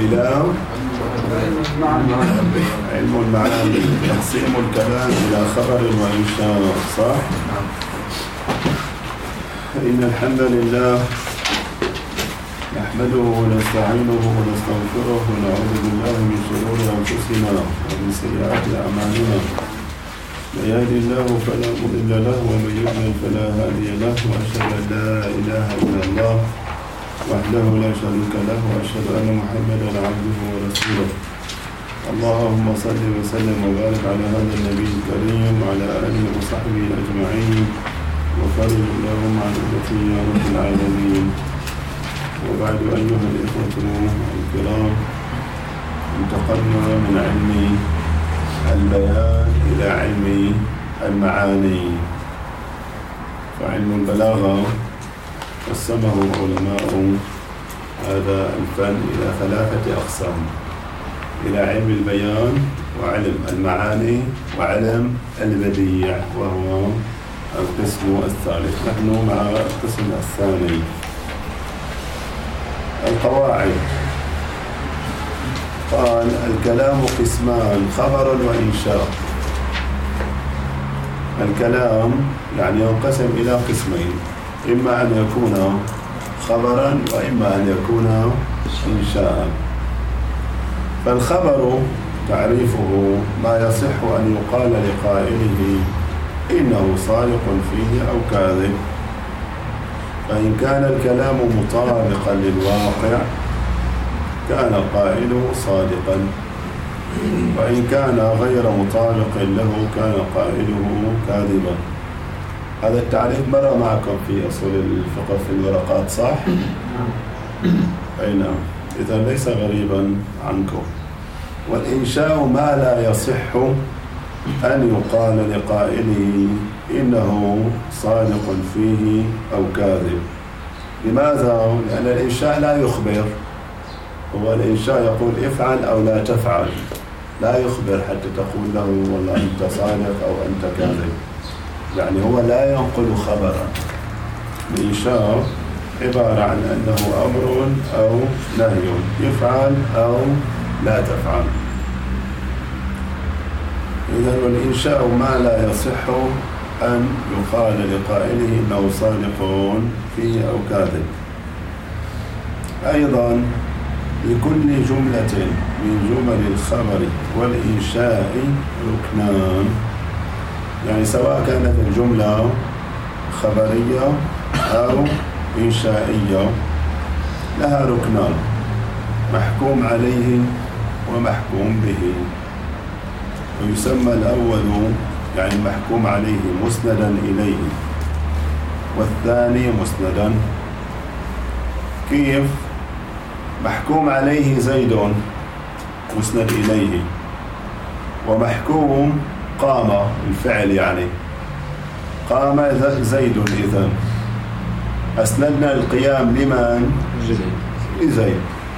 إلى علم المعاني، تقسيم الكلام إلى خبر وإنشاء. صح؟ إن الحمد لله نحمده ونستعينه ونستغفره ونعوذ بالله من شرور أنفسنا ومن سيئات أعمالنا. من يهد الله فلا مضل له ومن يضلل فلا هادي له، وأشهد أن لا إله إلا الله وحده لا شريك له، وأشهد أن محمدا عبده ورسوله. اللهم صل وسلم وبارك على هذا النبي الكريم وعلى آله وصحبه أجمعين، وفرج اللهم عن أمتي يا رب العالمين. وبعد أيها الإخوة الكرام، انتقلنا من علم البيان إلى علم المعاني. فعلم البلاغة قسمه علماء هذا الفن إلى 3 أقسام: إلى علم البيان، وعلم المعاني، وعلم البديع، وهو القسم الثالث. نحن مع القسم الثاني. القواعد: قال: الكلام قسمان: خبر وإنشاء. الكلام يعني ينقسم إلى قسمين: إما أن يكون خبرا وإما أن يكون إنشاء. فالخبر تعريفه ما يصح أن يقال لقائله إنه صادق فيه أو كاذب. فإن كان الكلام مطابقا للواقع كان قائله صادقا، وإن كان غير مطابق له كان قائله كاذبا. هذا التعريف مر معكم في أصول الفقه في الورقات، صح؟ أي نعم، إذا ليس غريبا عنكم. والإنشاء ما لا يصح أن يقال لقائله إنه صادق فيه أو كاذب. لماذا؟ لأن الإنشاء لا يخبر. هو الإنشاء يقول افعل أو لا تفعل، لا يخبر حتى تقول له والله أنت صادق أو أنت كاذب. يعني هو لا ينقل خبرا. الإنشاء عبارة عن أنه أمر أو نهي، يفعل أو لا تفعل. إذن والإنشاء ما لا يصح أن يقال لقائله إنه صادق فيه أو كاذب. أيضا لكل جملة من جمل الخبر والإنشاء ركنان، يعني سواء كانت الجملة خبرية أو إنشائية لها ركنان: محكوم عليه ومحكوم به. ويسمى الأول يعني محكوم عليه مسندا إليه، والثاني مسندا. كيف؟ محكوم عليه زيد مسند إليه، ومحكوم قام الفعل، يعني قام زيد. إذن أسندنا القيام لمن؟ لزيد.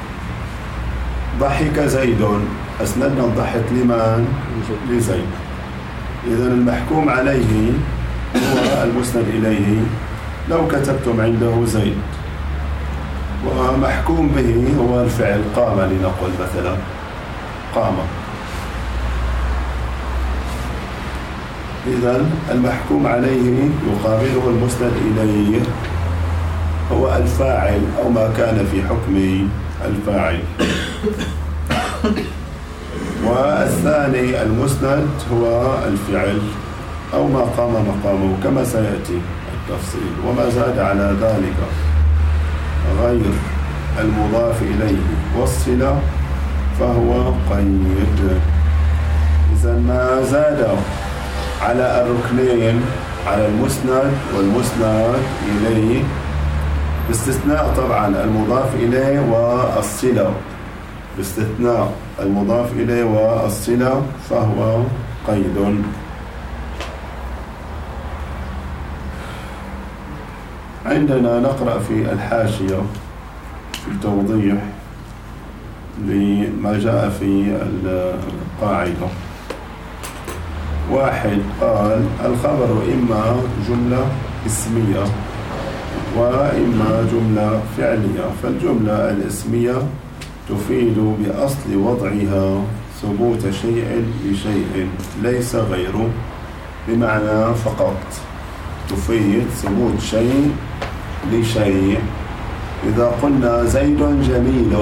ضحك زيد، أسندنا الضحك لمن؟ لزيد. إذن المحكوم عليه هو المسند إليه لو كتبتم عنده زيد، ومحكوم به هو الفعل قام، لنقل مثلا قام. إذن المحكوم عليه يقابله المسند إليه هو الفاعل أو ما كان في حكم الفاعل. والثاني المسند هو الفعل أو ما قام مقامه، كما سيأتي التفصيل. وما زاد على ذلك غير المضاف إليه والصلة فهو قيد. إذن ما زاد على الركنين، على المسند والمسند إليه، باستثناء طبعا المضاف إليه والصلة، باستثناء المضاف إليه والصلة فهو قيد. عندنا نقرأ في الحاشية في توضيح لما جاء في القاعدة. 1 قال: الخبر إما جملة اسمية وإما جملة فعلية. فالجملة الاسمية تفيد بأصل وضعها ثبوت شيء لشيء ليس غيره، بمعنى فقط تفيد ثبوت شيء لشيء. إذا قلنا زيد جميل،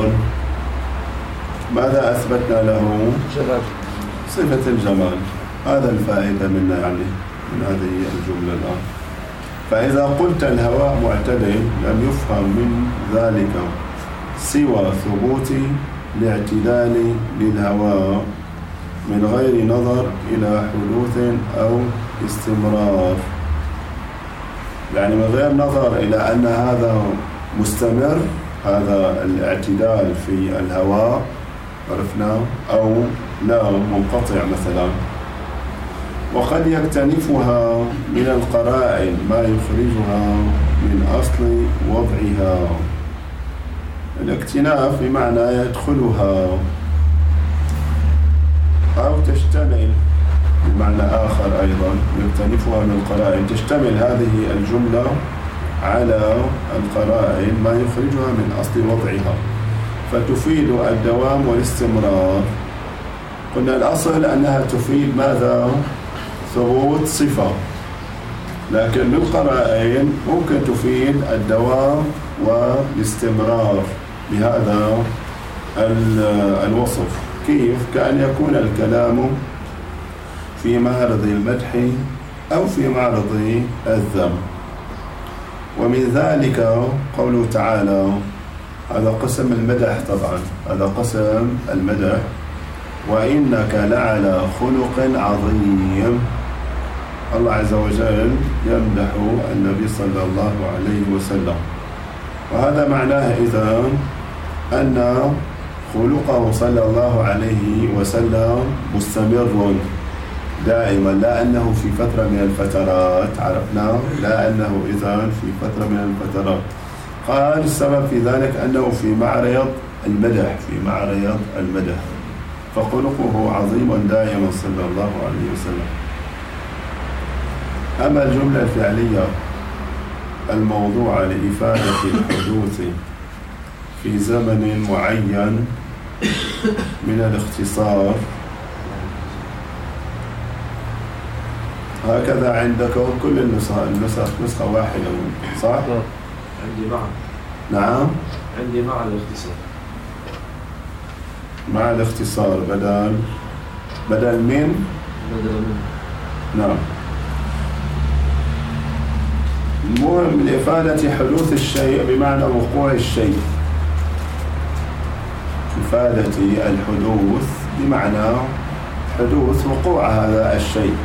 ماذا أثبتنا له؟ صفة الجمال. هذا الفائدة منا يعني من هذه الجملة الآن. فإذا قلت الهواء معتدل لم يفهم من ذلك سوى ثبوت الاعتدال للهواء من غير نظر إلى حدوث أو استمرار، يعني من غير نظر إلى أن هذا مستمر، هذا الاعتدال في الهواء عرفنا، أو لا منقطع مثلا. وقد يكتنفها من القرائن ما يخرجها من أصل وضعها. الاكتناف بمعنى يدخلها، أو تشتمل بمعنى آخر أيضا، يكتنفها من القرائن. تشتمل هذه الجملة على القرائن ما يخرجها من أصل وضعها، فتفيد الدوام والاستمرار. قلنا الأصل أنها تفيد ماذا؟ ثبوت صفة، لكن بالقرائن ممكن تفيد الدوام والاستمرار بهذا الوصف. كيف؟ كأن يكون الكلام في معرض المدح أو في معرض الذم. ومن ذلك قوله تعالى، هذا قسم المدح طبعا، هذا قسم المدح، وإنك لعلى خلق عظيم. الله عز وجل يمدح النبي صلى الله عليه وسلم، وهذا معناه إذن أن خلقه صلى الله عليه وسلم مستمر دائما، لا أنه في فترة من الفترات، عرفنا، لا أنه إذن في فترة من الفترات. قال السبب في ذلك أنه في معرض المدح، في معرض المدح، فخلقه عظيم دائما صلى الله عليه وسلم. أما الجملة الفعلية الموضوعة لإفادة الحدوث في زمن معين من الاختصار، هكذا عندكم كل النسخ نسخة واحدة صح؟ عندي مع. نعم عندي مع الاختصار. مع الاختصار بدل من؟ نعم. المهم لإفادة حدوث الشيء بمعنى وقوع الشيء، إفادة الحدوث بمعنى حدوث وقوع هذا الشيء.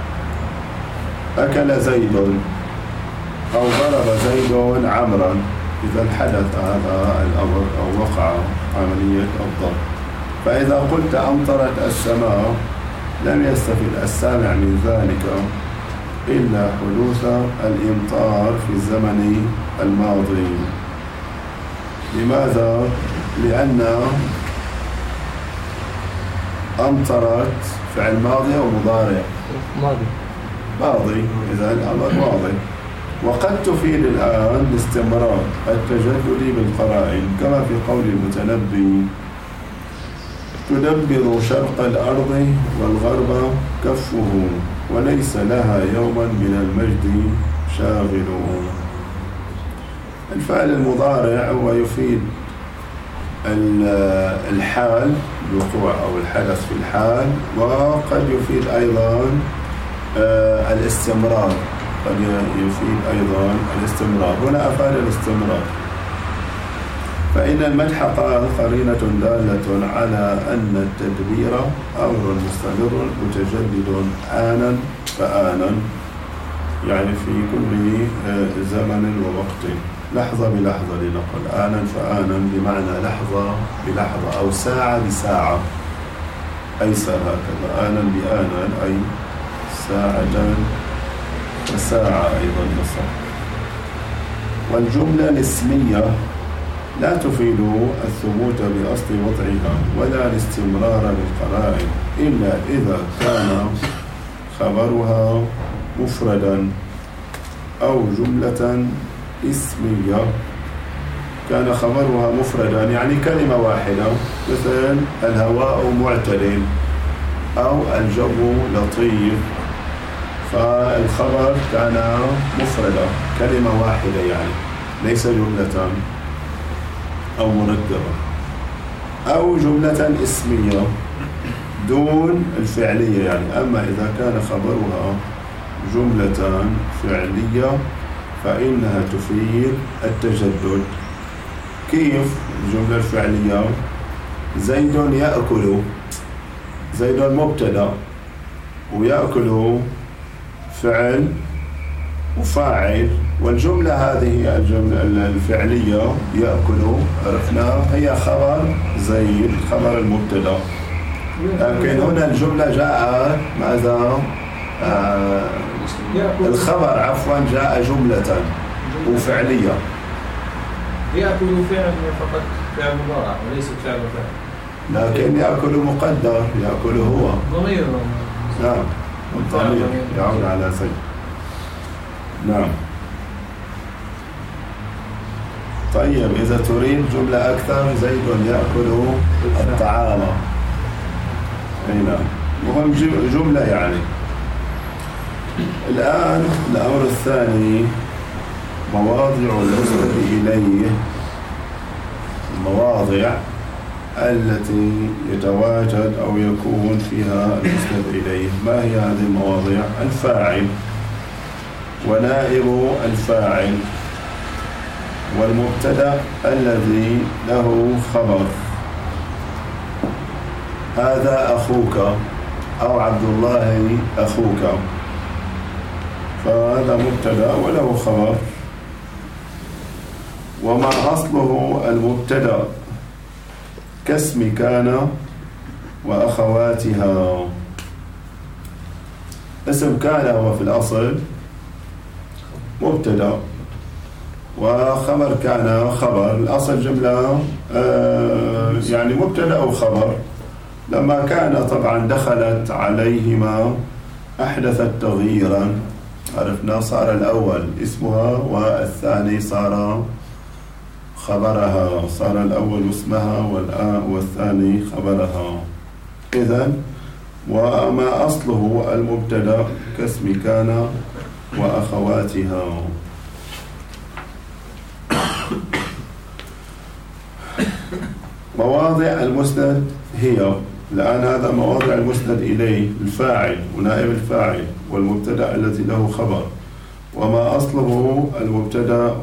أكل زيد أو ضرب زيد عمرا، إذا حدث هذا الأمر أو وقع عملية الضرب. فإذا قلت أمطرت السماء لم يستفد السامع من ذلك إلا حدوث الإمطار في الزمن الماضي. لماذا؟ لأن أمطرت فعل ماضي أو مضارع؟ ماضي، إذا الأمر ماضي. وقد تفيد الآن الاستمرار التجدد بالقرائن، كما في قول المتنبي: تدبر شرق الأرض والغرب كفه، وليس لها يوما من المجد شاغل. الفعل المضارع هو يفيد الحال، الوقوع أو الحدث في الحال، وقد يفيد أيضا الاستمرار، قد يفيد أيضا الاستمرار. هنا أفاد الاستمرار. فإن المدح قرينة دالة على أن التدبير أمر مستمر متجدد آنا فآنا، يعني في كل زمن ووقت، لحظة بلحظة لنقل، آنا فآنا بمعنى لحظة بلحظة أو ساعة بساعة، أيسر هكذا، آنا بآنا أي ساعة وساعة أيضا يصح. والجملة الاسمية لا تفيد الثبوت بأصل وضعها ولا الاستمرار بالقرائن إلا إذا كان خبرها مفردا أو جملة اسمية كان خبرها مفردا يعني كلمة واحدة، مثل الهواء معتدل أو الجو لطيف، فالخبر كان مفردا كلمة واحدة يعني ليس جملة أو مركبة، أو جملة اسمية دون الفعلية يعني. أما إذا كان خبرها جملة فعلية فإنها تفيد التجدد. كيف الجملة الفعلية؟ زيد يأكل، زيد مبتدأ ويأكل فعل وفاعل، والجملة هذه الجملة الفعلية يأكل عرفناها هي خبر زيد، خبر المبتدأ. لكن هنا الجملة جاء ماذا؟ الخبر عفوا جاء جملة وفعلية. يأكل فعل فقط، فعل مضارع وليس فعل وفعل. لكن يأكل مقدر، يأكل هو ضمير. نعم الضمير يعود على زيد. نعم. طيب إذا تريد جملة أكثر، زيد يأكل الطعام. هنا مهم جملة يعني. الآن الأمر الثاني مواضع المسند إليه، المواضع التي يتواجد أو يكون فيها المسند إليه. ما هي هذه المواضع؟ الفاعل ونائب الفاعل والمبتدأ الذي له خبر. هذا أخوك أو عبد الله أخوك، فهذا مبتدأ وله خبر. وما أصله المبتدأ كاسم كان وأخواتها. اسم كان هو في الأصل مبتدأ وخبر كان خبر. الأصل جملة يعني مبتدأ وخبر. لما كان طبعا دخلت عليهما أحدثت تغييرا، عرفنا صار الأول اسمها والثاني صار خبرها، صار الأول اسمها والثاني خبرها. إذن وما أصله المبتدأ كاسم كان وأخواتها. مواضع المسند هي الآن هذا مواضع المسند إليه الفاعل ونائب الفاعل والمبتدأ الذي له خبر. وما أصله المبتدأ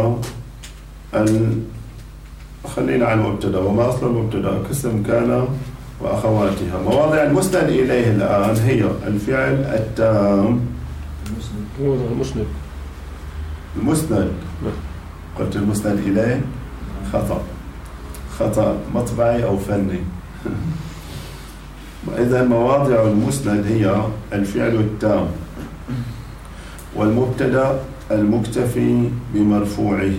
خلينا على المبتدأ. وما أصل المبتدأ كاسم كان وأخواتها. مواضع المسند إليه الآن هي الفعل التام. المسند قلت المسند إليه خطأ مطبعي أو فني. إذا مواضع المسند هي الفعل التام والمبتدأ المكتفي بمرفوعه.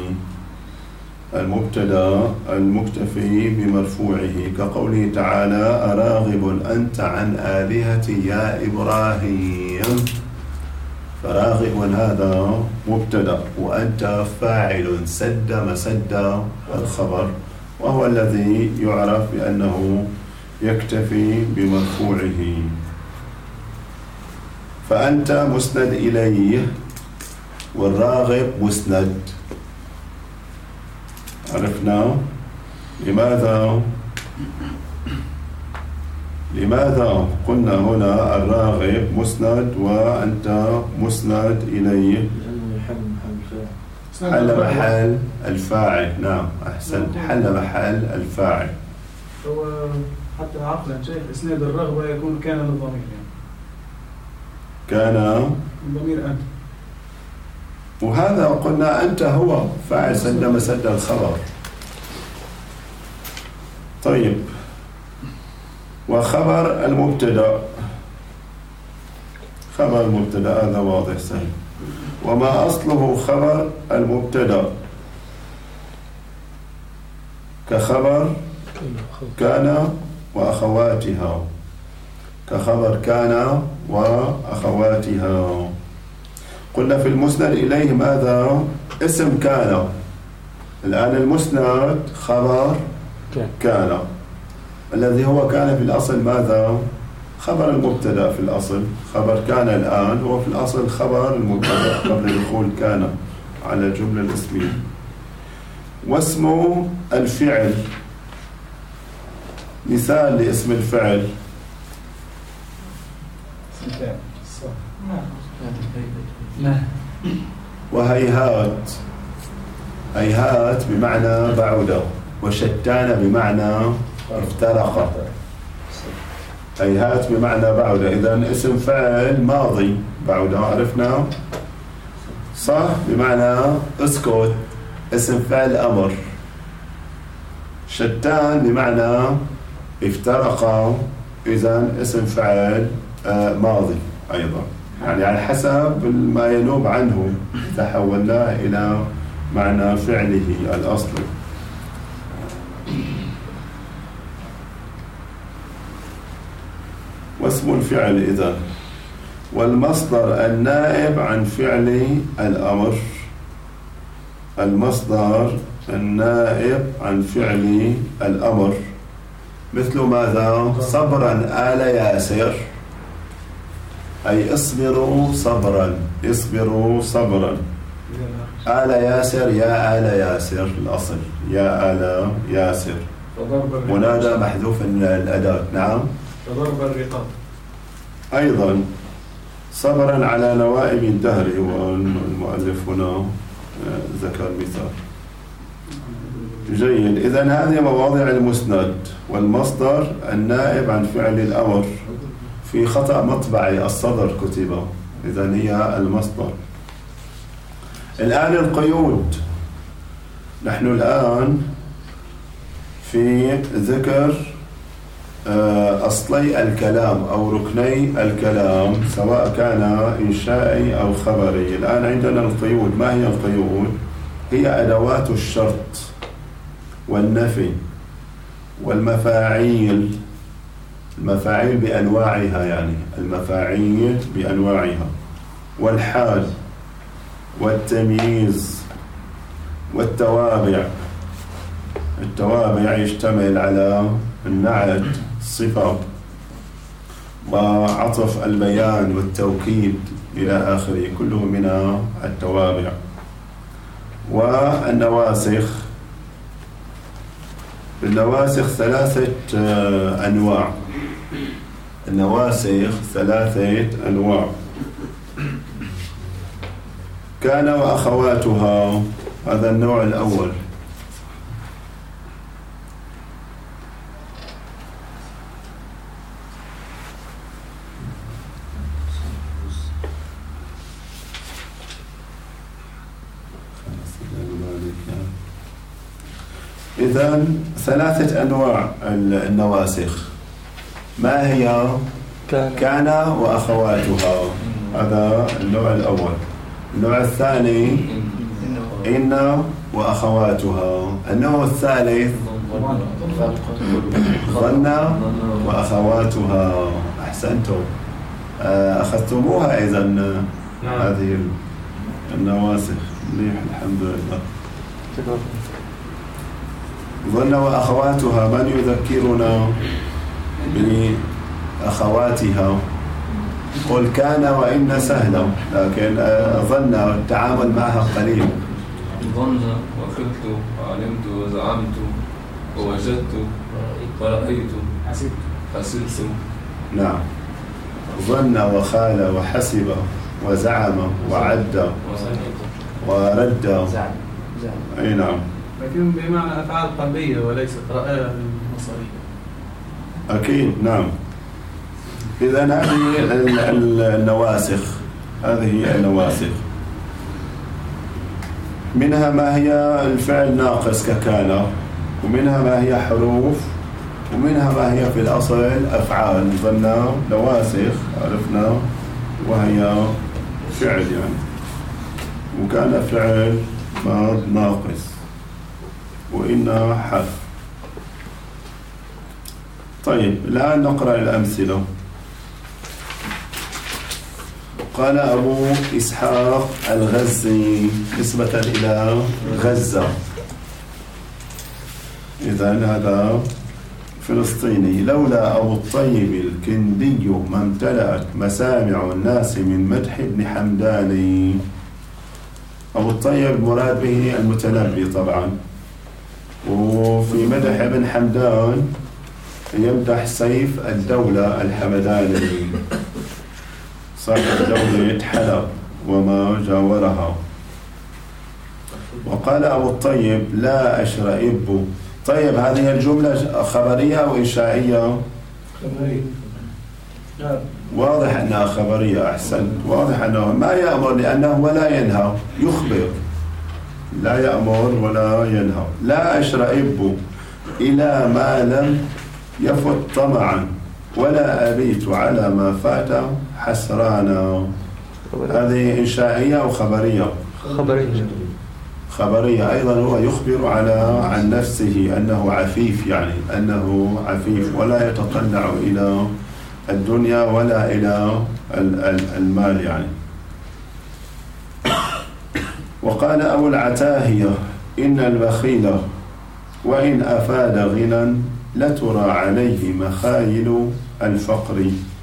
المبتدأ المكتفي بمرفوعه كقوله تعالى أراغب أنت عن آلهتي يا إبراهيم. فراغب هذا مبتدأ وأنت فاعل سد مسد الخبر، وهو الذي يعرف بأنه يكتفي بمرفوعه. فأنت مسند إليه والراغب مسند. عرفنا لماذا قلنا هنا الراغب مسند وأنت مسند إليه؟ حل محل الفاعل. نعم أحسنت، حل محل الفاعل. هو حتى عقلا شيخ إسناد الرغبة يكون كان للضمير يعني. كان الضمير أنت، وهذا قلنا أنت هو فاعل سد مسد الخبر. طيب وخبر المبتدأ، خبر المبتدأ هذا واضح سهل. وما أصله خبر المبتدأ كخبر كان وأخواتها، كخبر كان وأخواتها. قلنا في المسند إليه ماذا؟ اسم كان. الآن المسند خبر كان، الذي هو كان في الأصل ماذا؟ خبر المبتدأ في الأصل. خبر كان الآن هو في الأصل خبر المبتدأ قبل دخول كان على الجملة الاسمية. واسمه الفعل، مثال لاسم الفعل: وهيهات. هيهات بمعنى بعد، وشتان بمعنى افترق. هيهات بمعنى بعد، إذن اسم فعل ماضي بعد عرفنا صح، بمعنى اسكت. اسم فعل أمر. شتان بمعنى افترق، إذن اسم فعل ماضي أيضا، يعني على حسب ما ينوب عنه تحولناه إلى معنى فعله الأصلي. واسم الفعل إذن. والمصدر النائب عن فعل الأمر. المصدر النائب عن فعل الأمر مثل ماذا؟ صبرا آل ياسر، أي اصبروا صبرا، اصبروا صبرا. آل ياسر، يا آل ياسر الأصل، يا آل ياسر. منادى محذوف الأداة. نعم. وضرب الرقاب أيضا صبرا على نوائب الدهر، والمؤلف هنا ذكر مثال. جيد. إذن هذه مواضع المسند والمصدر النائب عن فعل الأمر. في خطأ مطبعي، الصدر كتب، إذن هي المصدر. الآن القيود. نحن الآن في ذكر أصلي الكلام أو ركني الكلام، سواء كان إنشائي أو خبري. الآن عندنا القيود. ما هي القيود؟ هي أدوات الشرط والنفي والمفاعيل. المفاعيل بأنواعها، يعني المفاعيل بأنواعها، والحال والتمييز والتوابع. التوابع يشتمل على النعت، الصفة، وعطف البيان والتوكيد إلى آخره، كله من التوابع. والنواسخ. النواسخ ثلاثة أنواع. النواسخ ثلاثة أنواع. كان وأخواتها، هذا النوع الأول. إذن ثلاثة أنواع النواسخ. ما هي؟ كان وأخواتها، هذا النوع الأول. النوع الثاني إن وأخواتها. النوع الثالث ظن وأخواتها. أحسنتم، أخذتموها إذن هذه النواسخ. الحمد لله. ظن وأخواتها. من يذكرنا بأخواتها؟ قل كان وإن سهلة، لكن ظن التعامل معها قليل. ظن وخلت وعلمت وزعمت ووجدت ورأيت حسبت. نعم. ظن وخال وحسب وزعم وعد ورد. أي نعم. لكن بمعنى أفعال قلبية وليست رأية بصرية. أكيد نعم. إذن هذه النواسخ. هذه النواسخ منها ما هي الفعل ناقص ككان، ومنها ما هي حروف، ومنها ما هي في الأصل أفعال. ظن نواسخ عرفنا، وهي فعل يعني، وكان فعل ناقص، وإن حرف. طيب الآن نقرأ الأمثلة. قال أبو إسحاق الغزي نسبة إلى غزة: إذن هذا فلسطيني. لولا أبو الطيب الكندي ما امتلأت مسامع الناس من مدح ابن حمدان. أبو الطيب مراد به المتنبي طبعا، وفي مدح ابن حمدان يمدح سيف الدولة الحمداني صاحب دولة حلب وما جاورها. وقال أبو الطيب لا أشرئب. طيب هذه الجملة خبرية أو إنشائية؟ واضح أنها خبرية. أحسن، واضح أنه ما يأمر لأنه ولا ينهى، يخبر، لا يأمر ولا ينهى. لا أشرئب إلى ما لم يفت طمعا ولا أبيت على ما فات حسرانا. هذه إنشائية أو خبرية؟ خبرية أيضا. هو يخبر عن نفسه أنه عفيف، يعني أنه عفيف ولا يتطلع إلى الدنيا ولا إلى المال يعني. وقال أبو العتاهية إن البخيل وإن أفاد غنى لترى عليه مخايل الفقر.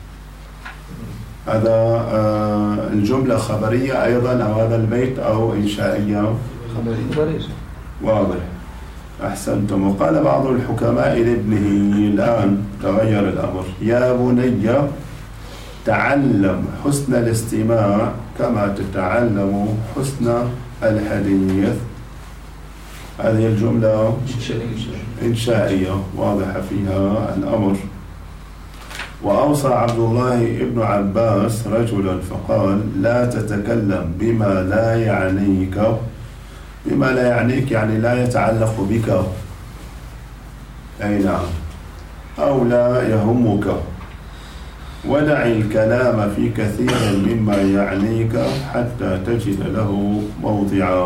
هذا الجملة خبرية أيضا، أو هذا البيت أو إنشائية؟ خبرية. واضح، أحسنتم. وقال بعض الحكماء لابنه الآن تغير الأمر: يا بني تعلم حسن الاستماع كما تتعلم حسن الحديث. هذه الجملة إنشائية واضحة فيها الأمر. وأوصى عبد الله ابن عباس رجلا فقال لا تتكلم بما لا يعنيك. بما لا يعنيك يعني لا يتعلق بك، أي نعم، أو لا يهمك. ودع الكلام في كثير مما يعنيك حتى تجد له موضعا.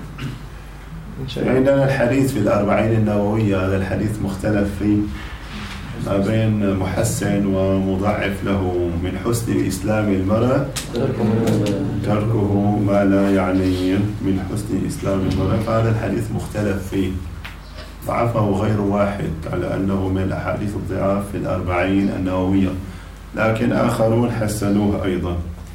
عندنا الحديث في الأربعين النووية، هذا الحديث مختلف فيه ما بين محسن ومضاعف له: من حسن إسلام المرء تركه ما لا يعنيه. من حسن إسلام المرء، فهذا الحديث مختلف فيه، ضعفه غير واحد على أنه من الأحاديث الضعاف في الأربعين النووية، لكن آخرون حسنوه أيضا.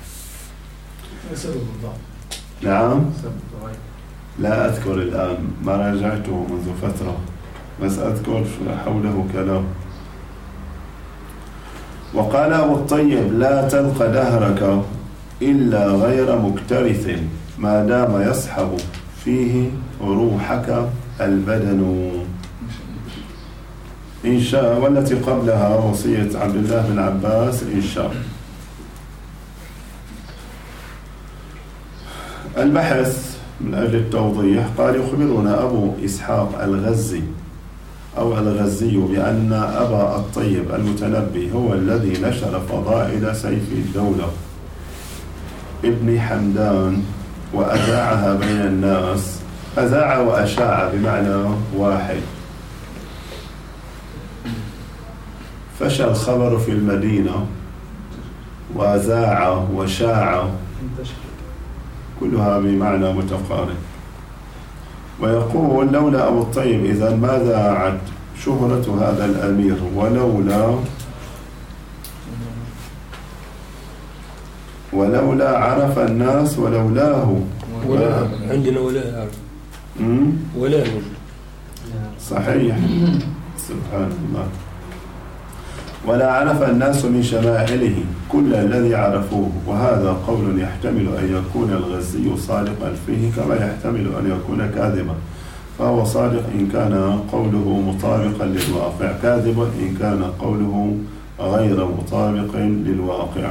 نعم، لا أذكر الآن، ما راجعته منذ فترة، بس أذكر حوله كلام. وقال أبو الطيب لا تلقى دهرك إلا غير مكترث ما دام يصحب فيه روحك البدن. إن شاء. والتي قبلها وصية عبد الله بن عباس إن شاء. البحث من أجل التوضيح. قال يخبرنا أبو إسحاق الغزي أو الغزي بأن أبا الطيب المتنبي هو الذي نشر فضائل سيف الدولة ابن حمدان وأذاعها بين الناس. أذاع وأشاع بمعنى واحد. فشى الخبر في المدينة، وأذاع وشاع كلها بمعنى متقارب. ويقول لولا أبو الطيب إذا ما ذاعت شهرة هذا الأمير، ولولا عرف الناس ولولاه. عندنا ولا صحيح، سبحان الله. ولا عرف الناس من شمائله كل الذي عرفوه. وهذا قول يحتمل أن يكون الغزي صادقا فيه كما يحتمل أن يكون كاذبا، فهو صادق إن كان قوله مطابقا للواقع، كاذب إن كان قوله غير مطابق للواقع.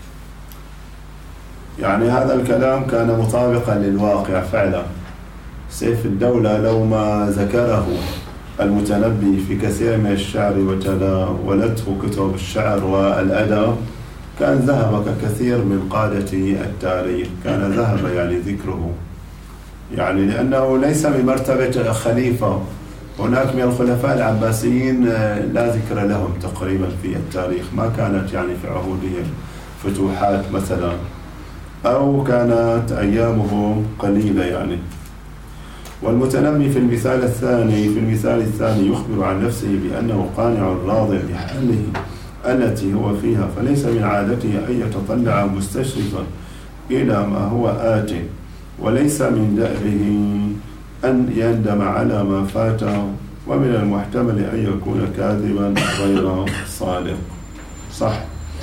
يعني هذا الكلام كان مطابقا للواقع فعلا. سيف الدولة لو ما ذكره المتنبي في كثير من الشعر وتداولته كتب الشعر والأدب كان ذهب ككثير من قادة التاريخ، كان ذهب يعني ذكره، يعني لأنه ليس بمرتبة خليفة. هناك من الخلفاء العباسيين لا ذكر لهم تقريبا في التاريخ، ما كانت يعني في عهودهم فتوحات مثلا، أو كانت أيامهم قليلة يعني. والمتنبي في المثال الثاني يخبر عن نفسه بأنه قانع راض بحاله التي هو فيها، فليس من عادته أن يتطلع مستشرفا إلى ما هو آت، وليس من دأبه أن يندم على ما فاته، ومن المحتمل أن يكون كاذبا غير صادق. صح؟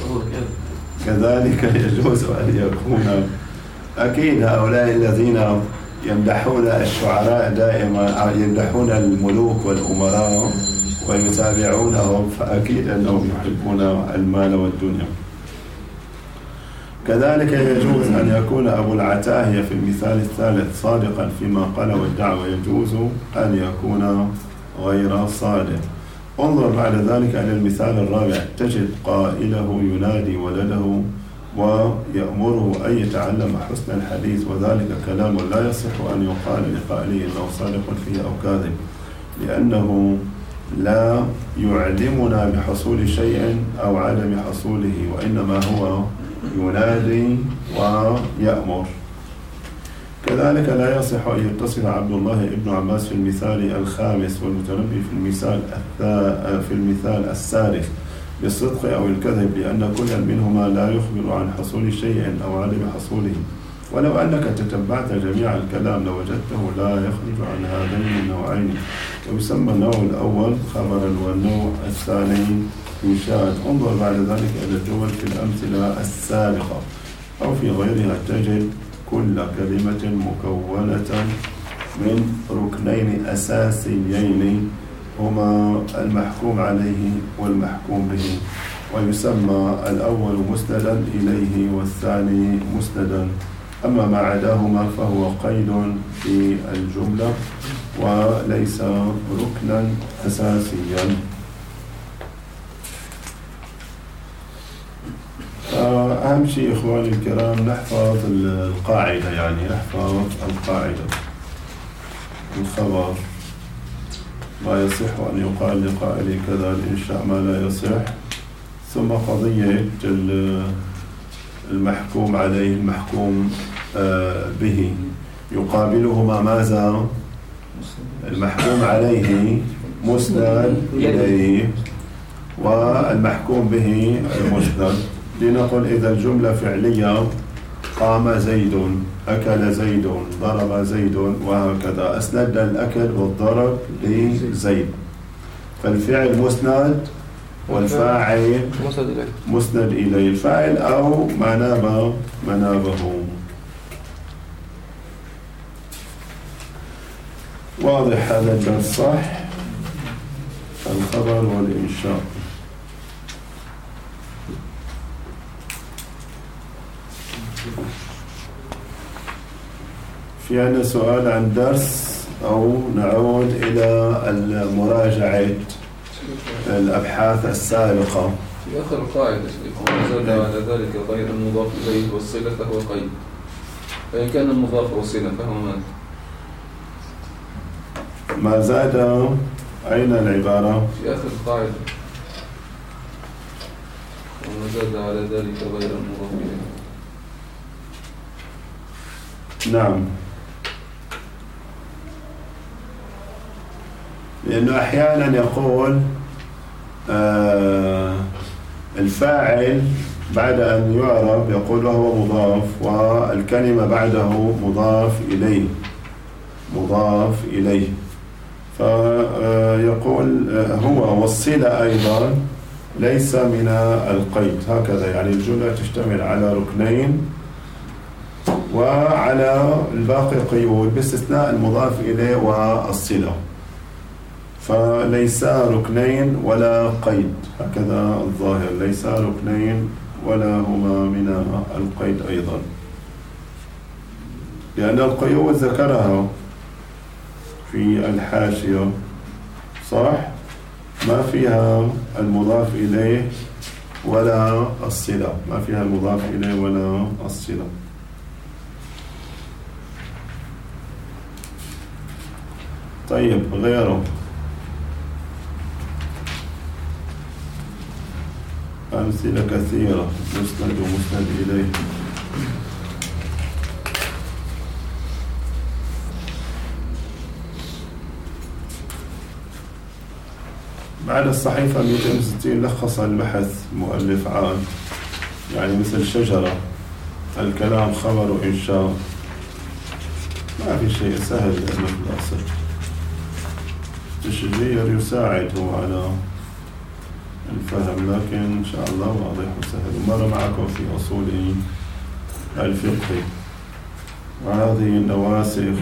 كذلك يجوز أن يكون، أكيد هؤلاء الذين يمدحون الشعراء دائما يمدحون الملوك والأمراء ويتابعونهم، فأكيد أنهم يحبون المال والدنيا. كذلك يجوز أن يكون أبو العتاهية في المثال الثالث صادقا فيما قال وادعى، ويجوز أن يكون غير صادق. انظر بعد ذلك إلى المثال الرابع، تجد قائله ينادي ولده ويأمره أن يتعلم حسن الحديث، وذلك كلام لا يصح أن يقال لقائله أنه صادق فيه أو كاذب، لأنه لا يعلمنا بحصول شيء أو عدم حصوله، وإنما هو ينادي ويأمر. كذلك لا يصح أن يتصل عبد الله ابن عباس في المثال الخامس والمتنبي في المثال السادس بالصدق أو الكذب، لأن كل منهما لا يخبر عن حصول شيء أو عدم حصوله. ولو أنك تتبعت جميع الكلام لوجدته لا يخرج عن هذين النوعين، ويسمى النوع الأول خبرا والنوع الثاني إنشاء. انظر بعد ذلك إلى الجمل في الأمثلة السابقة أو في غيرها، تجد كل كلمة مكونة من ركنين أساسيين هما المحكوم عليه والمحكوم به، ويسمى الأول مسندا إليه والثاني مسندا، أما ما عداهما فهو قيد في الجملة وليس ركنا أساسيا. أهم شيء إخواني الكرام نحفظ القاعدة، يعني نحفظ القاعدة. الخبر ما يصح أن يقال لقائل كذا، الإنشاء ما لا يصح، ثم قضية المحكوم عليه المحكوم به يقابلهما ماذا؟ المحكوم عليه مسند إليه والمحكوم به المسند. لنقل إذا الجملة فعلية قام زيد، أكل زيد، ضرب زيد، وهكذا، أسند الأكل والضرب لزيد، فالفعل مسند والفاعل مسند إليه، الفاعل أو منابه. واضح هذا الدرس صح؟ الخبر والإنشاء. في عندنا سؤال عن درس أو نعود إلى المراجعة الأبحاث السابقة. في آخر القاعدة وما زاد على ذلك غير المضاف إليه والصلة فهو قيد، فإن كان المضاف والصلة فهو ما زاد. أين العبارة؟ في آخر القاعدة وما زاد على ذلك غير المضاف إليه. نعم، لأنه أحيانا يقول الفاعل بعد أن يعرب يقول وهو مضاف، والكلمة بعده مضاف إليه، فيقول هو والصلة أيضا ليس من القيد، هكذا يعني الجملة تشتمل على ركنين وعلى الباقي قيود باستثناء المضاف إليه والصلة، فليس ركنين ولا قيد، هكذا الظاهر، ليس ركنين ولا هما من القيد أيضا، لأن القيود ذكرها في الحاشية صح، ما فيها المضاف إليه ولا الصلة، ما فيها المضاف إليه ولا الصلة. طيب غيره، أمثلة كثيرة، مسند ومسند إليه. بعد الصحيفة 260 لخص البحث مؤلف عام، يعني مثل شجرة، الكلام خبر وإنشاء، ما في شيء سهل لأنه في الأصل التشجير يساعده على الفهم، لكن إن شاء الله واضح وسهل. ومر معكم في أصول الفقه، وهذه النواسخ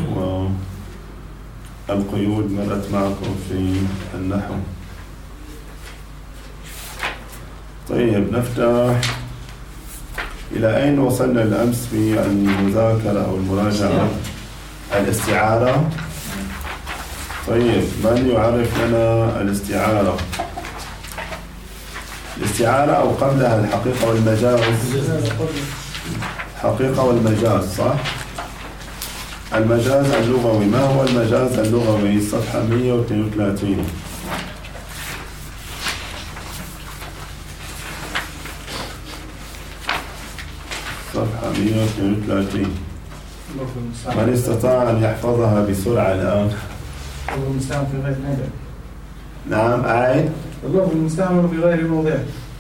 والقيود مرت معكم في النحو. طيب نفتح. إلى أين وصلنا الأمس في المذاكرة أو المراجعة؟ الاستعارة. طيب من يعرف لنا الاستعارة؟ الاستعارة أو قبلها الحقيقة والمجاز؟ حقيقة والمجاز، صح؟ المجاز اللغوي. ما هو المجاز اللغوي؟ صفحة 132. صفحة 132. من استطاع أن يحفظها بسرعة الآن؟ اللفظ المستعمل في غير موضع. نعم أعيد. اللفظ المستعمل في غير موضع.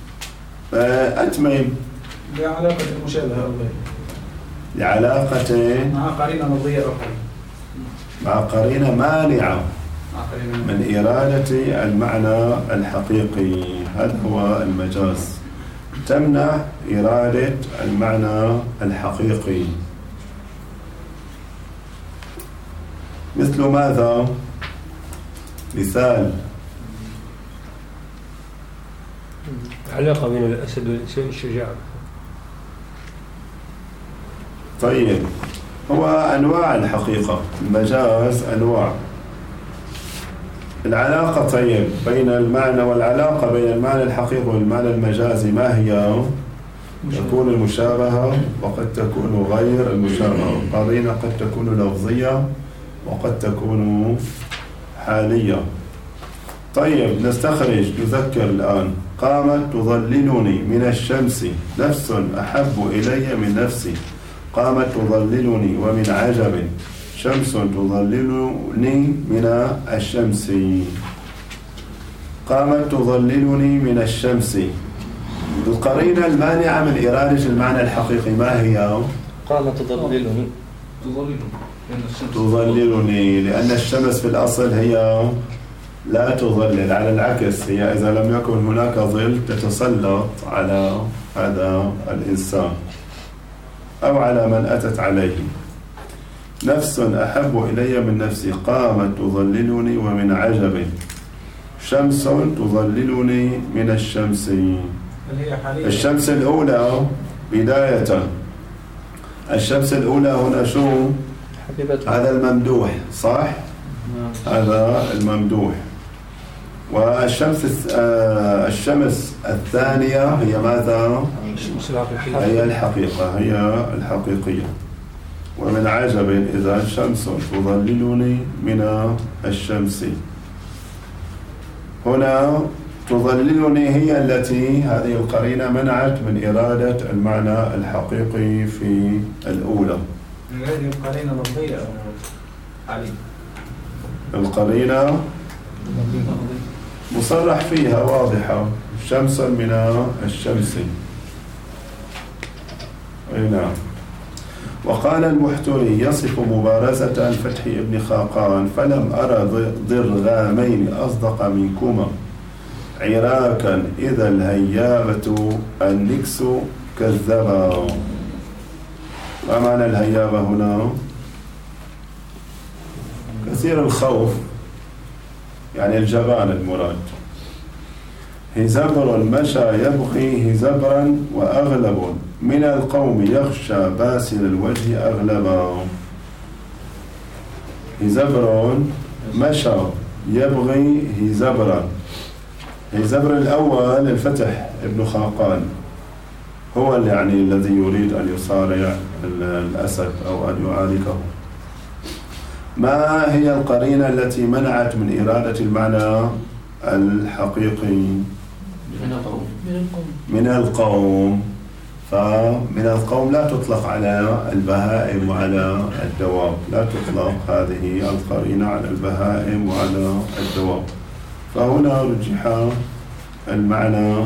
أتمم. لعلاقة مشابهة أو غير. لعلاقة مع قرينة مرضية أو قرينة. مع قرينة مانعة من إرادة المعنى الحقيقي، هذا هو المجاز. تمنع إرادة المعنى الحقيقي. مثل ماذا؟ مثال. علاقة بين الأسد والإنسان الشجاعة. طيب هو أنواع الحقيقة، المجاز أنواع. العلاقة طيب بين المعنى، والعلاقة بين المعنى الحقيقي والمعنى المجازي ما هي؟ تكون المشابهة وقد تكون غير المشابهة. القرينة قد تكون لفظية وقد تكون حالية. طيب نستخرج، نذكر الآن. قامت تظللني من الشمس نفس أحب إلي من نفسي. قامت تظللني ومن عجب شمس تظللني من الشمس. قامت تظللني من الشمس. القرينة المانعة من إرادة المعنى الحقيقي ما هي؟ قامت تظللني. تظللني لأن الشمس في الأصل هي لا تظلل، على العكس هي إذا لم يكن هناك ظل تتسلط على هذا الإنسان أو على من أتت عليه. نفس أحب إلي من نفسي. قامت تظللني ومن عجب شمس تظللني من الشمس. الشمس الأولى بداية، الشمس الأولى هنا شو؟ هذا الممدوح، صح؟ هذا الممدوح. والشمس الشمس الثانية هي ماذا؟ هي الحقيقة، هي الحقيقية. ومن عجب إذا شمس تظللني من الشمس. هنا تظللني هي التي هذه القرينة منعت من إرادة المعنى الحقيقي في الأولى. هذه القرينة لفظية أو حالية؟ القرينة مصرح فيها واضحة، شمس من الشمس. أي نعم. وقال المحتري يصف مبارزة الفتح ابن خاقان: فلم أرى ضرغامين أصدق منكما عراكا إذا الهيابة النكس كذبا. ما معنى الهيابة هنا؟ كثير الخوف، يعني الجبان المراد. هزبر مشى يبغي هزبرا وأغلب من القوم يخشى باسل الوجه أغلبا. هزبر مشى يبغي هزبرا. هزبر الأول الفتح ابن خاقان هو يعني الذي يريد أن يصارع الأسد أو أن يعاركه. ما هي القرينة التي منعت من إرادة المعنى الحقيقي؟ من القوم. فمن القوم لا تطلق على البهائم وعلى الدواب، لا تطلق هذه القرينة على البهائم وعلى الدواب. فهنا رجح المعنى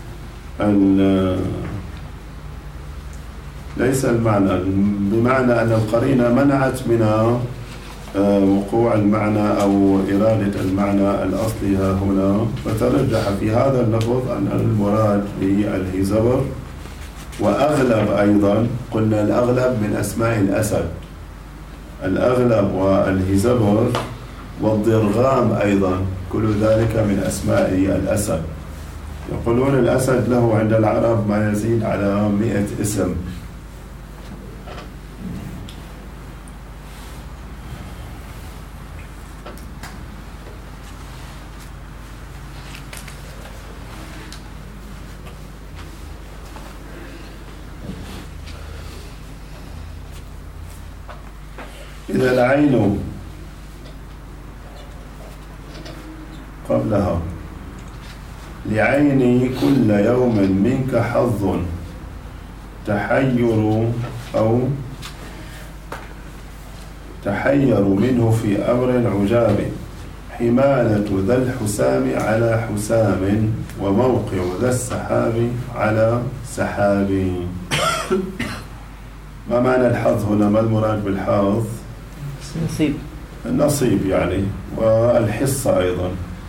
ليس المعنى بمعنى أن القرينة منعت من وقوع المعنى أو إرادة المعنى الأصلي هنا، فترجح في هذا اللفظ أن المراد بالهزبر. وأغلب أيضا قلنا الأغلب من أسماء الأسد، الأغلب والهزبر والضرغام أيضا كل ذلك من أسماء الأسد. يقولون الأسد له عند العرب ما يزيد على 100 اسم. إذا العين قبلها لعيني كل يوم منك حظ تحير منه في أمر عجاب، حمالة ذا الحسام على حسام، وموقع ذا السحاب على سحاب. ما معنى الحظ هنا؟ ما المراد بالحظ؟ نصيب، النصيب يعني، والحصة أيضا.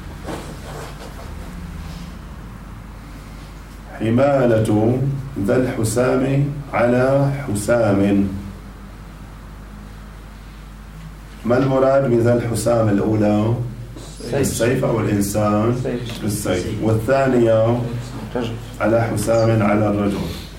حمالة ذا الحسام على حسام. ما المراد بذا الحسام الأولى؟ السيف أو الإنسان؟ السيف. والثانية على حسام على الرجل.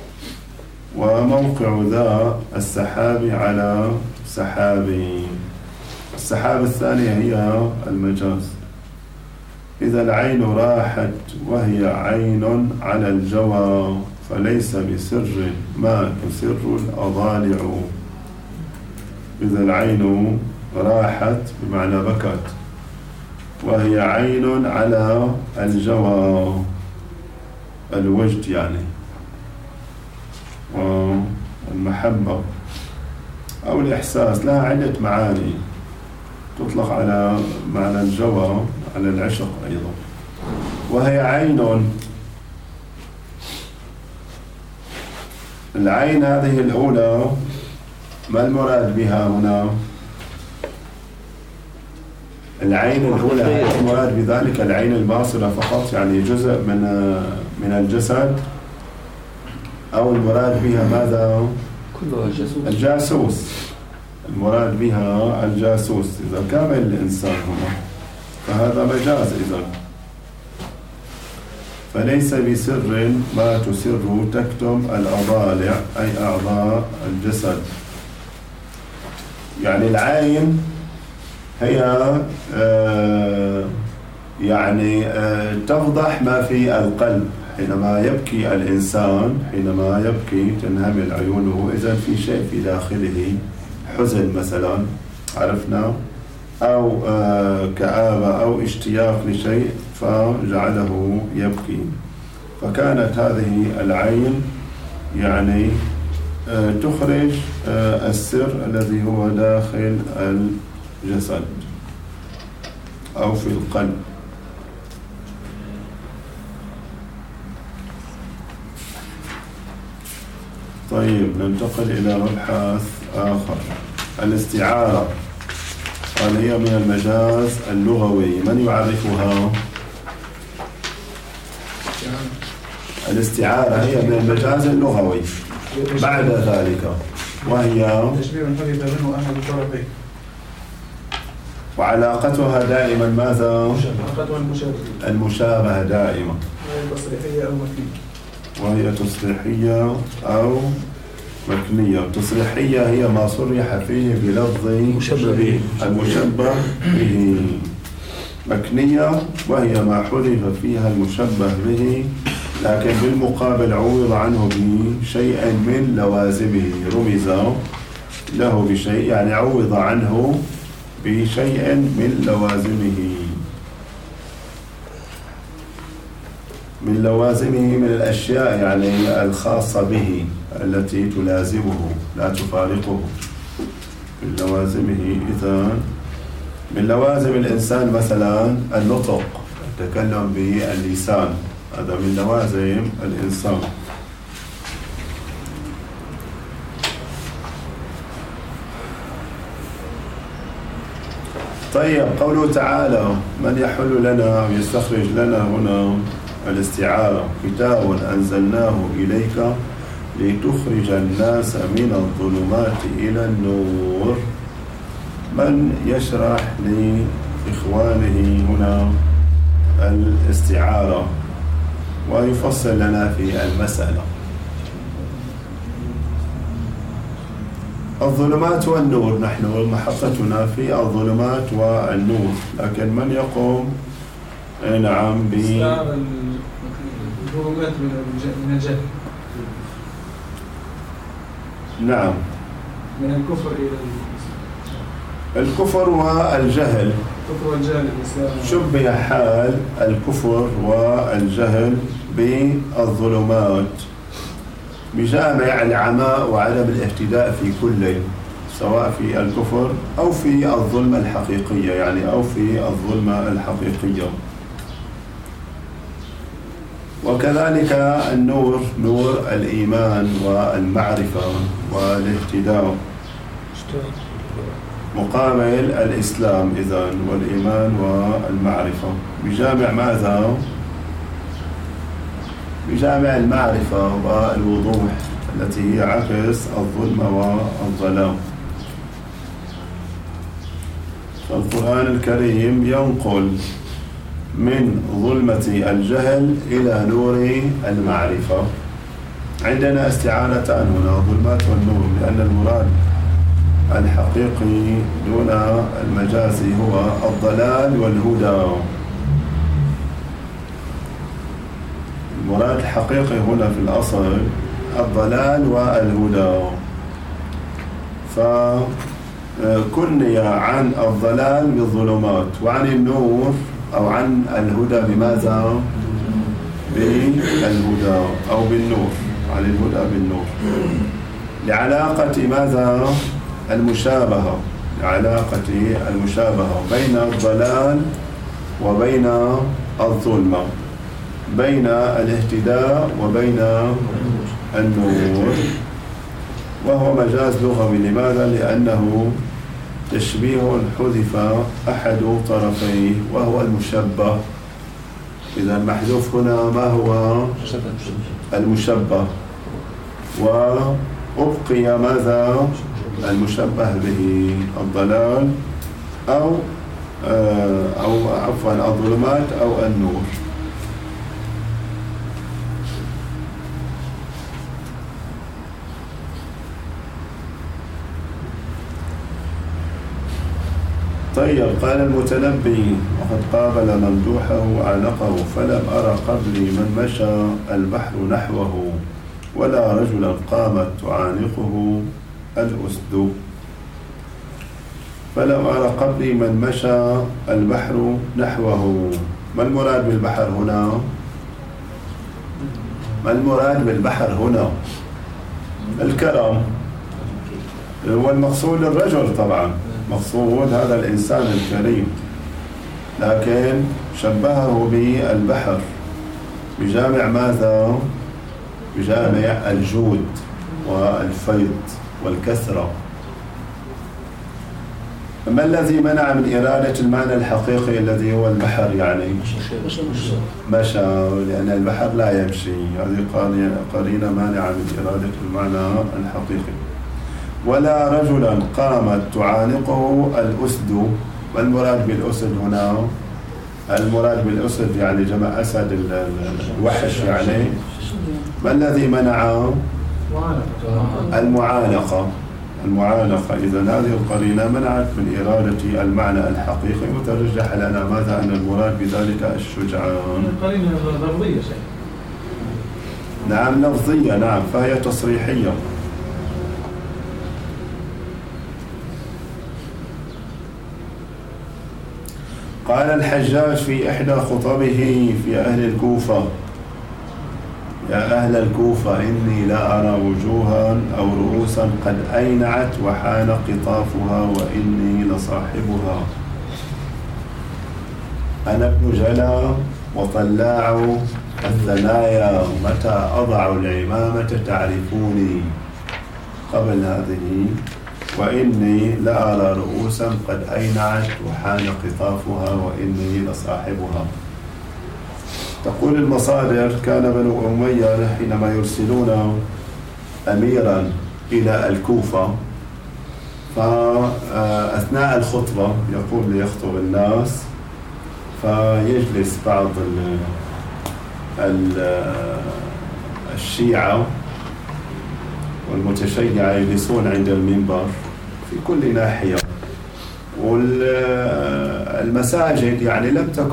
وموقع ذا السحاب على سحاب. السحاب الثانية هي المجاز. إذا العين راحت وهي عين على الجوى، فليس بسر ما تسر الأضالع. إذا العين راحت بمعنى بكت وهي عين على الجوى، الوجد يعني، والمحبة أو الإحساس، لها عدة معاني تطلق على معنى الجوى، على العشق أيضا. وهي عين، العين هذه الأولى ما المراد بها هنا؟ العين الأولى المراد بذلك العين الباصرة فقط، يعني جزء من الجسد، أو المراد بها ماذا؟ كلها الجاسوس. المراد بها الجاسوس. إذا كامل الإنسان هنا فهذا مجاز. إذن فليس بسر ما تسر تكتم الأضالع، أي أعضاء الجسد. يعني العين هي يعني تفضح ما في القلب. حينما يبكي الإنسان، حينما يبكي تنهمل عيونه، إذن في شيء في داخله، حزن مثلا عرفنا، أو كآبة أو اشتياق لشيء فجعله يبكي. فكانت هذه العين يعني تخرج السر الذي هو داخل الجسد أو في القلب. طيب ننتقل إلى مبحث آخر، الاستعارة. قال هي من المجاز اللغوي. من يعرفها؟ الاستعارة هي من المجاز اللغوي. بعد ذلك وهي تشبيه حدث منه أحد الطرفين، وعلاقتها دائما ماذا؟ علاقتها المشابهة دائما، وهي تصريحية أو مكنية. وهي تصريحية أو مكنية. تصريحية هي ما صرح فيه بلفظ المشبه به. مكنية وهي ما حذف فيها المشبه به، لكن بالمقابل عوض عنه بشيء من لوازمه، رمز له بشيء، يعني عوض عنه بشيء من لوازمه، من لوازمه، من الأشياء يعني الخاصة به التي تلازمه لا تفارقه، من لوازمه. إذن من لوازم الإنسان مثلا النطق، تكلم باللسان، هذا من لوازم الإنسان. طيب، قوله تعالى: من يحل لنا ويستخرج لنا هنا الاستعارة: كتاب أنزلناه إليك لتخرج الناس من الظلمات إلى النور. من يشرح لإخوانه هنا الاستعارة ويفصل لنا في المسألة؟ الظلمات والنور، نحن محطتنا في الظلمات والنور، لكن من يقوم نعم الظلمات من الجهل، نعم، من الكفر إلى الكفر والجهل. الكفر والجهل الإسلام. شبه حال الكفر والجهل بالظلمات بجامع العماء وعدم الاهتداء في كل، سواء في الكفر أو في الظلمة الحقيقية، يعني أو في الظلمة الحقيقية. وكذلك النور، نور الإيمان والمعرفة والاهتداء، مقابل الإسلام إذن والإيمان والمعرفة بجامع ماذا؟ بجامع المعرفة والوضوح التي هي عكس الظلم والظلام. فالقرآن الكريم ينقل من ظلمة الجهل إلى نور المعرفة. عندنا استعارتان هنا، ظلمات والنور، لأن المراد الحقيقي دون المجازي هو الضلال والهدى. المراد الحقيقي هنا في الأصل الضلال والهدى، فكني عن الضلال بالظلمات، وعن النور أو عن الهدى بماذا؟ بالهدى أو بالنور، عن الهدى بالنور، لعلاقة ماذا؟ المشابهة، لعلاقة المشابهة بين الضلال وبين الظلمة، بين الاهتداء وبين النور، وهو مجاز لغوي. لماذا؟ لأنه تشبيه حذف أحد طرفيه وهو المشبه. إذا المحذوف هنا ما هو؟ المشبه، وأبقي ماذا؟ المشبه به، الضلال أو عفوا الظلمات أو النور. طيب، قال المتنبي: وقد قابل ممدوحه وعانقه، فلم أرى قبلي من مشى البحر نحوه، ولا رجلا قامت تعانقه الأسد. فلم أرى قبلي من مشى البحر نحوه. ما المراد بالبحر هنا؟ ما المراد بالبحر هنا؟ الكرم، والمقصود الرجل طبعا، مقصود هذا الإنسان الكريم، لكن شبهه بالبحر بجامع ماذا؟ بجامع الجود والفيض والكثرة. ما الذي منع من إرادة المعنى الحقيقي الذي هو البحر؟ يعني مشى، لأن البحر لا يمشي، هذه قرينة مانعة من إرادة المعنى الحقيقي. ولا رجلا قامت تعانقه الأسد. ما المراد بالأسد هنا؟ المراد بالأسد يعني جمع أسد، الوحش يعني. ما الذي منع؟ المعانقة. إذن هذه القرينة منعت من إرادة المعنى الحقيقي، وترجح لنا ماذا؟ أن المراد بذلك الشجعان. القرينة لفظية شيء. نعم، لفظية، نعم، فهي تصريحية. قال الحجاج في إحدى خطبه في أهل الكوفة: يا أهل الكوفة، إني لا أرى وجوها أو رؤوسا قد أينعت وحان قطافها، وإني لصاحبها. أنا ابن جلا وطلاع الثنايا، متى أضع العمامة تعرفوني. قبل هذه وإني لأرى رؤوسا قد أينعت وحان قطافها وإني لصاحبها. تقول المصادر: كان بنو أمية حينما يرسلون أميرا إلى الكوفة، فأثناء الخطبة يقوم ليخطب الناس، فيجلس بعض الشيعة والمتشيعة يجلسون عند المنبر في كل ناحية، والمساجد يعني لم تكن